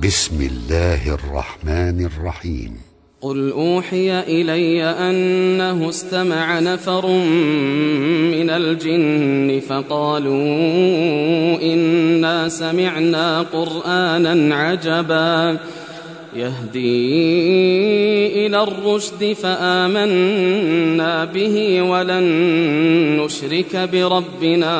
بسم الله الرحمن الرحيم. قل أوحي إلي أنه استمع نفر من الجن فقالوا إنا سمعنا قرآنا عجبا يهدي إلى الرشد فآمنا به ولن نشرك بربنا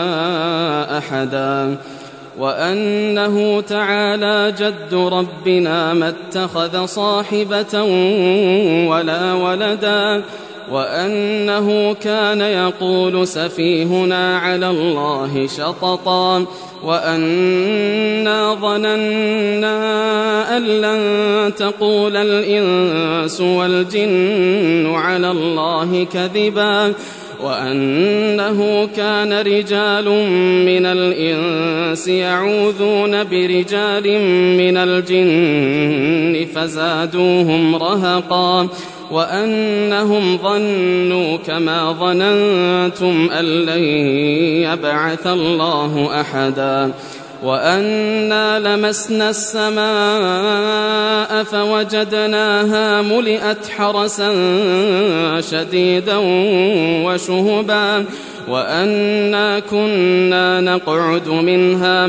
أحدا وأنه تعالى جد ربنا ما اتخذ صاحبة ولا ولدا وأنه كان يقول سفيهنا على الله شططا وأنا ظننا أن لن تقول الإنس والجن على الله كذبا وأنه كان رجال من الإنس يعوذون برجال من الجن فزادوهم رهقا وأنهم ظنوا كما ظننتم أن لن يبعث الله أحدا وأنا لمسنا السماء فوجدناها ملئت حرسا شديدا وشهبا وأنا كنا نقعد منها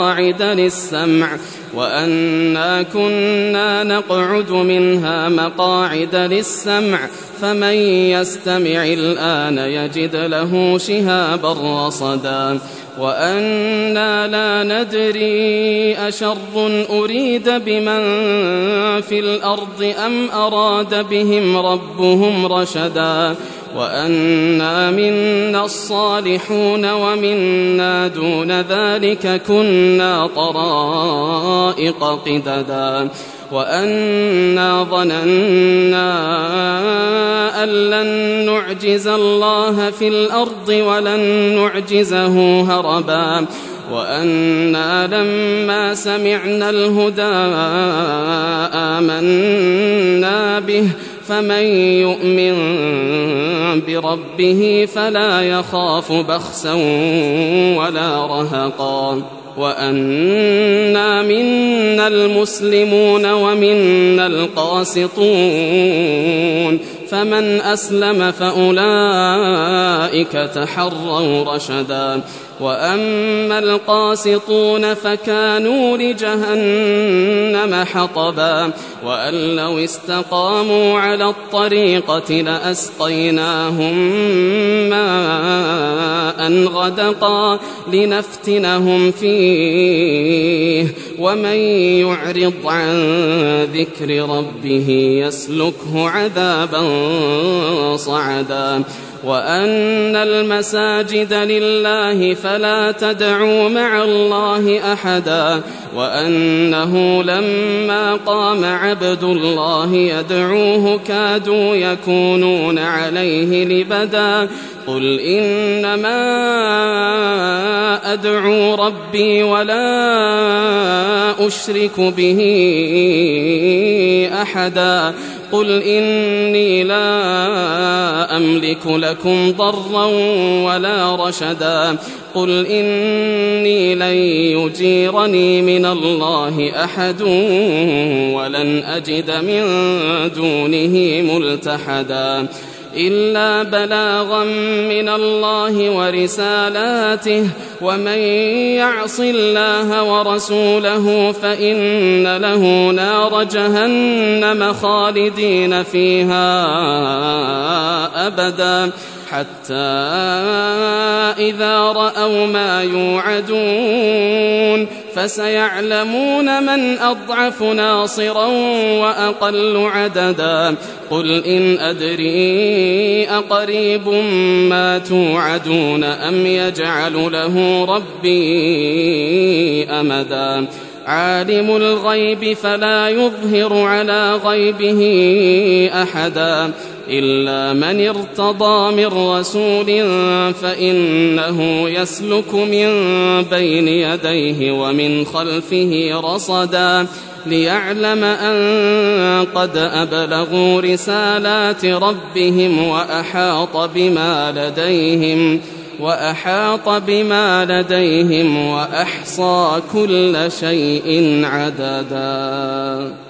مقاعد للسمع فمن يستمع الآن يجد له شهابا رصدا وأنا لا ندري أشر أريد بمن في الأرض أم أراد بهم ربهم رشدا وأنا منا الصالحون ومنا دون ذلك كنا طرائق قددا وأنا ظننا أن لن نعجز الله في الأرض ولن نعجزه هربا وأنا لما سمعنا الهدى آمنا به فمن يؤمن بربه فلا يخاف بخسا ولا رهقا وأنا منا المسلمون ومنا القاسطون فمن أسلم فأولئك تحروا رشدا وأما القاسطون فكانوا لجهنم حطبا وأن لو استقاموا على الطريقة لأسقيناهم ماء غدقا لنفتنهم فيه ومن يعرض عن ذكر ربه يسلكه عذابا صعدا وأن المساجد لله فلا تدعوا مع الله أحدا وأنه لما قام عبد الله يدعوه كادوا يكونون عليه لبدا قل إنما أدعو ربي ولا أشرك به أحدا قل إني لا أملك لكم ضرا ولا رشدا قل إني لن يجيرني من الله أحد ولن أجد من دونه ملتحدا إلا بلاغا من الله ورسالاته ومن يعص الله ورسوله فإن له نار جهنم خالدين فيها أبدا حتى إذا رأوا ما يوعدون فسيعلمون من أضعف ناصرا وأقل عددا قل إن أدري أقريب ما توعدون أم يجعل له ربي أمدا عالم الغيب فلا يظهر على غيبه أحدا إلا من ارتضى من رسول فإنه يسلك من بين يديه ومن خلفه رصدا ليعلم أن قد أبلغوا رسالات ربهم وأحاط بما لديهم وأحاط بما لديهم وأحصى كل شيء عددا.